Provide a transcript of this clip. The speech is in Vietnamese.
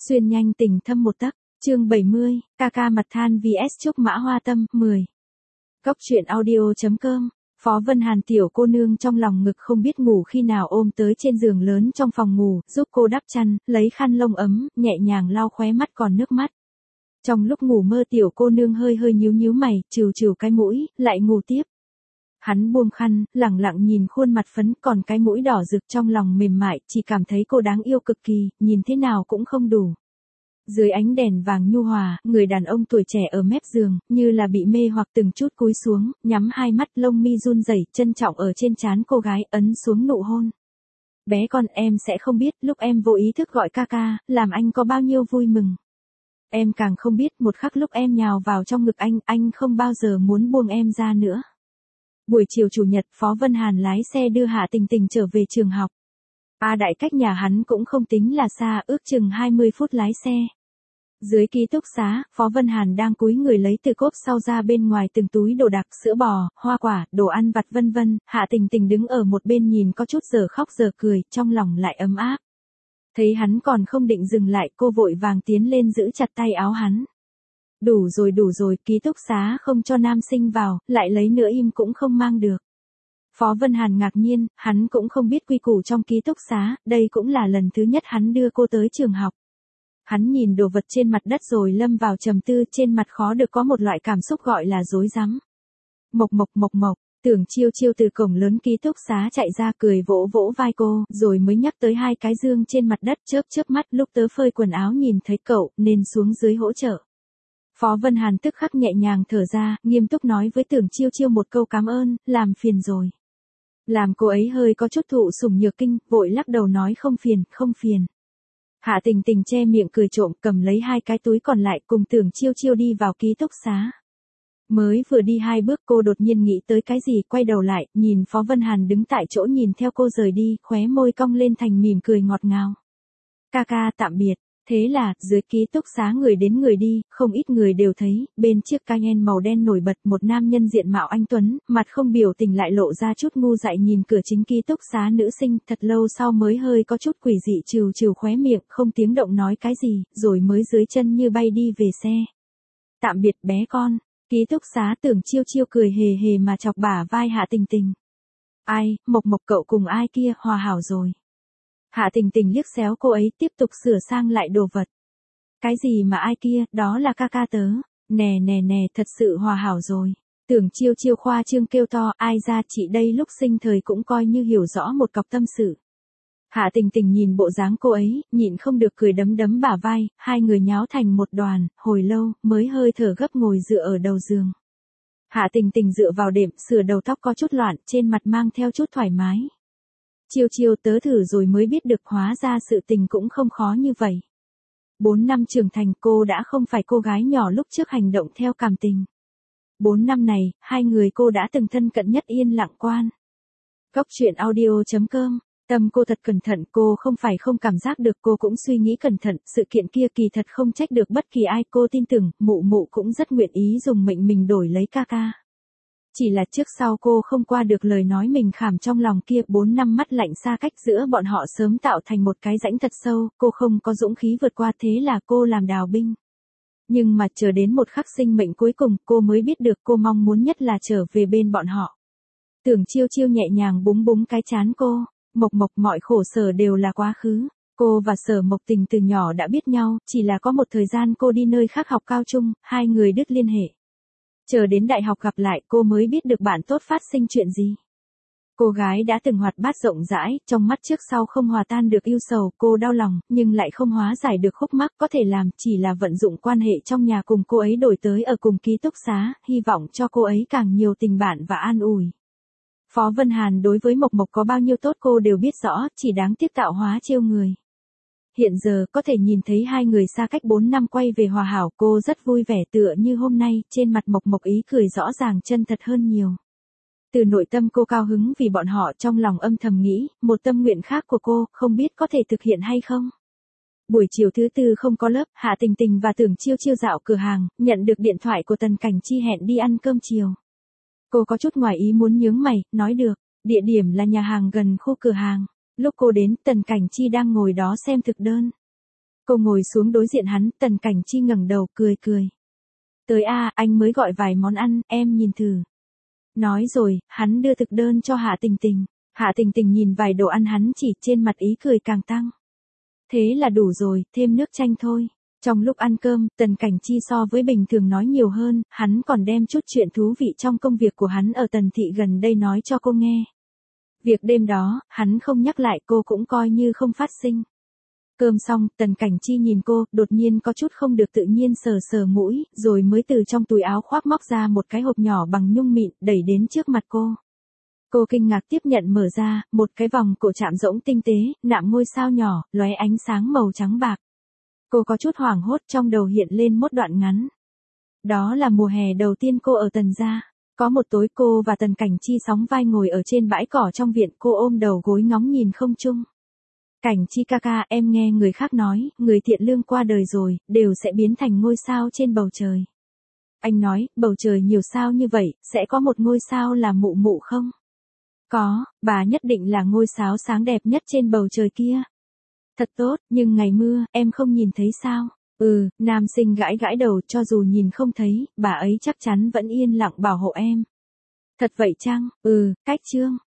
Xuyên nhanh tình thâm một tấc, chương 70, ca ca mặt than vs Trúc Mã Hoa Tâm, 10. Cốc truyện audio.com, Phó Vân Hàn tiểu cô nương trong lòng ngực không biết ngủ khi nào ôm tới trên giường lớn trong phòng ngủ, giúp cô đắp chăn, lấy khăn lông ấm, nhẹ nhàng lau khóe mắt còn nước mắt. Trong lúc ngủ mơ tiểu cô nương hơi hơi nhíu nhíu mày, trừ trừ cái mũi, lại ngủ tiếp. Hắn buông khăn, lẳng lặng nhìn khuôn mặt phấn còn cái mũi đỏ rực trong lòng mềm mại, chỉ cảm thấy cô đáng yêu cực kỳ, nhìn thế nào cũng không đủ. Dưới ánh đèn vàng nhu hòa, người đàn ông tuổi trẻ ở mép giường, như là bị mê hoặc từng chút cúi xuống, nhắm hai mắt lông mi run rẩy, trân trọng ở trên trán cô gái, ấn xuống nụ hôn. Bé con em sẽ không biết, lúc em vô ý thức gọi ca ca, làm anh có bao nhiêu vui mừng. Em càng không biết, một khắc lúc em nhào vào trong ngực anh không bao giờ muốn buông em ra nữa. Buổi chiều chủ nhật, Phó Vân Hàn lái xe đưa Hạ Tình Tình trở về trường học. Đại cách nhà hắn cũng không tính là xa, ước chừng 20 phút lái xe. Dưới ký túc xá, Phó Vân Hàn đang cúi người lấy từ cốp sau ra bên ngoài từng túi đồ đạc, sữa bò, hoa quả, đồ ăn vặt vân vân. Hạ Tình Tình đứng ở một bên nhìn có chút giờ khóc giờ cười, trong lòng lại ấm áp. Thấy hắn còn không định dừng lại, cô vội vàng tiến lên giữ chặt tay áo hắn. Đủ rồi, ký túc xá không cho nam sinh vào, lại lấy nữa im cũng không mang được. Phó Vân Hàn ngạc nhiên, hắn cũng không biết quy củ trong ký túc xá, đây cũng là lần thứ nhất hắn đưa cô tới trường học. Hắn nhìn đồ vật trên mặt đất rồi lâm vào trầm tư, trên mặt khó được có một loại cảm xúc gọi là rối rắm. Mộc, Tưởng Chiêu Chiêu từ cổng lớn ký túc xá chạy ra cười vỗ vỗ vai cô, rồi mới nhắc tới hai cái dương trên mặt đất, chớp mắt lúc tớ phơi quần áo nhìn thấy cậu, nên xuống dưới hỗ trợ. Phó Vân Hàn tức khắc nhẹ nhàng thở ra, nghiêm túc nói với Tưởng Chiêu Chiêu một câu cảm ơn, làm phiền rồi. Làm cô ấy hơi có chút thụ sủng nhược kinh, vội lắc đầu nói không phiền. Hạ Tình Tình che miệng cười trộm, cầm lấy hai cái túi còn lại cùng Tưởng Chiêu Chiêu đi vào ký túc xá. Mới vừa đi hai bước cô đột nhiên nghĩ tới cái gì, quay đầu lại, nhìn Phó Vân Hàn đứng tại chỗ nhìn theo cô rời đi, khóe môi cong lên thành mỉm cười ngọt ngào. Ca ca tạm biệt. Thế là, dưới ký túc xá người đến người đi, không ít người đều thấy, bên chiếc Cayenne màu đen nổi bật một nam nhân diện mạo anh tuấn, mặt không biểu tình lại lộ ra chút ngu dại nhìn cửa chính ký túc xá nữ sinh, thật lâu sau mới hơi có chút quỷ dị trừ khóe miệng, không tiếng động nói cái gì, rồi mới dưới chân như bay đi về xe. Tạm biệt bé con, ký túc xá Tưởng Chiêu Chiêu cười hề hề mà chọc bả vai Hạ Tình Tình. Ai, Mộc cậu cùng ai kia, hòa hảo rồi. Hạ Tình Tình liếc xéo cô ấy tiếp tục sửa sang lại đồ vật. Cái gì mà ai kia, đó là ca ca tớ. Nè, thật sự hòa hảo rồi. Tưởng Chiêu Chiêu khoa trương kêu to, ai ra chị đây lúc sinh thời cũng coi như hiểu rõ một cọc tâm sự. Hạ Tình Tình nhìn bộ dáng cô ấy, nhịn không được cười đấm bả vai, hai người nháo thành một đoàn, hồi lâu, mới hơi thở gấp ngồi dựa ở đầu giường. Hạ Tình Tình dựa vào đệm, sửa đầu tóc có chút loạn, trên mặt mang theo chút thoải mái. Chiêu tớ thử rồi mới biết được hóa ra sự tình cũng không khó như vậy. 4 năm trưởng thành cô đã không phải cô gái nhỏ lúc trước hành động theo cảm tình. 4 năm này, hai người cô đã từng thân cận nhất yên lặng quan. Cốc truyện audio.com, tâm cô thật cẩn thận, cô không phải không cảm giác được, cô cũng suy nghĩ cẩn thận, sự kiện kia kỳ thật không trách được bất kỳ ai, cô tin tưởng, mụ cũng rất nguyện ý dùng mệnh mình đổi lấy ca ca. Chỉ là trước sau cô không qua được lời nói mình khảm trong lòng kia, 4 năm mắt lạnh xa cách giữa bọn họ sớm tạo thành một cái rãnh thật sâu, cô không có dũng khí vượt qua, thế là cô làm đào binh. Nhưng mà chờ đến một khắc sinh mệnh cuối cùng, cô mới biết được cô mong muốn nhất là trở về bên bọn họ. Tưởng Chiêu Chiêu nhẹ nhàng búng cái trán cô, Mộc mọi khổ sở đều là quá khứ. Cô và Sở Mộc Tình từ nhỏ đã biết nhau, chỉ là có một thời gian cô đi nơi khác học cao trung, hai người đứt liên hệ. Chờ đến đại học gặp lại cô mới biết được bạn tốt phát sinh chuyện gì. Cô gái đã từng hoạt bát rộng rãi, trong mắt trước sau không hòa tan được yêu sầu, cô đau lòng, nhưng lại không hóa giải được khúc mắc, có thể làm chỉ là vận dụng quan hệ trong nhà cùng cô ấy đổi tới ở cùng ký túc xá, hy vọng cho cô ấy càng nhiều tình bạn và an ủi. Phó Vân Hàn đối với Mộc có bao nhiêu tốt cô đều biết rõ, chỉ đáng tiếc tạo hóa trêu người. Hiện giờ có thể nhìn thấy hai người xa cách 4 năm quay về hòa hảo, cô rất vui vẻ, tựa như hôm nay, trên mặt Mộc ý cười rõ ràng chân thật hơn nhiều. Từ nội tâm cô cao hứng vì bọn họ, trong lòng âm thầm nghĩ, một tâm nguyện khác của cô, không biết có thể thực hiện hay không. Buổi chiều thứ tư không có lớp, Hạ Tình Tình và Tưởng Chiêu Chiêu dạo cửa hàng, nhận được điện thoại của Tần Cảnh Chi hẹn đi ăn cơm chiều. Cô có chút ngoài ý muốn nhướng mày, nói được, địa điểm là nhà hàng gần khu cửa hàng. Lúc cô đến, Tần Cảnh Chi đang ngồi đó xem thực đơn. Cô ngồi xuống đối diện hắn, Tần Cảnh Chi ngẩng đầu, cười cười. Tới a, anh mới gọi vài món ăn, em nhìn thử. Nói rồi, hắn đưa thực đơn cho Hạ Tình Tình. Hạ Tình Tình nhìn vài đồ ăn hắn chỉ, trên mặt ý cười càng tăng. Thế là đủ rồi, thêm nước chanh thôi. Trong lúc ăn cơm, Tần Cảnh Chi so với bình thường nói nhiều hơn, hắn còn đem chút chuyện thú vị trong công việc của hắn ở Tần Thị gần đây nói cho cô nghe. Việc đêm đó, hắn không nhắc lại, cô cũng coi như không phát sinh. Cơm xong, Tần Cảnh Chi nhìn cô, đột nhiên có chút không được tự nhiên sờ sờ mũi, rồi mới từ trong túi áo khoác móc ra một cái hộp nhỏ bằng nhung mịn, đẩy đến trước mặt cô. Cô kinh ngạc tiếp nhận, mở ra, một cái vòng cổ chạm rỗng tinh tế, nạm ngôi sao nhỏ, lóe ánh sáng màu trắng bạc. Cô có chút hoảng hốt, trong đầu hiện lên một đoạn ngắn. Đó là mùa hè đầu tiên cô ở Tần gia. Có một tối cô và Tần Cảnh Chi sóng vai ngồi ở trên bãi cỏ trong viện, cô ôm đầu gối ngóng nhìn không trung. Cảnh Chi ca ca, em nghe người khác nói, người thiện lương qua đời rồi, đều sẽ biến thành ngôi sao trên bầu trời. Anh nói, bầu trời nhiều sao như vậy, sẽ có một ngôi sao là mụ mụ không? Có, bà nhất định là ngôi sao sáng đẹp nhất trên bầu trời kia. Thật tốt, nhưng ngày mưa, em không nhìn thấy sao? Nam sinh gãi gãi đầu, cho dù nhìn không thấy, bà ấy chắc chắn vẫn yên lặng bảo hộ em. Thật vậy chăng? Cách chương.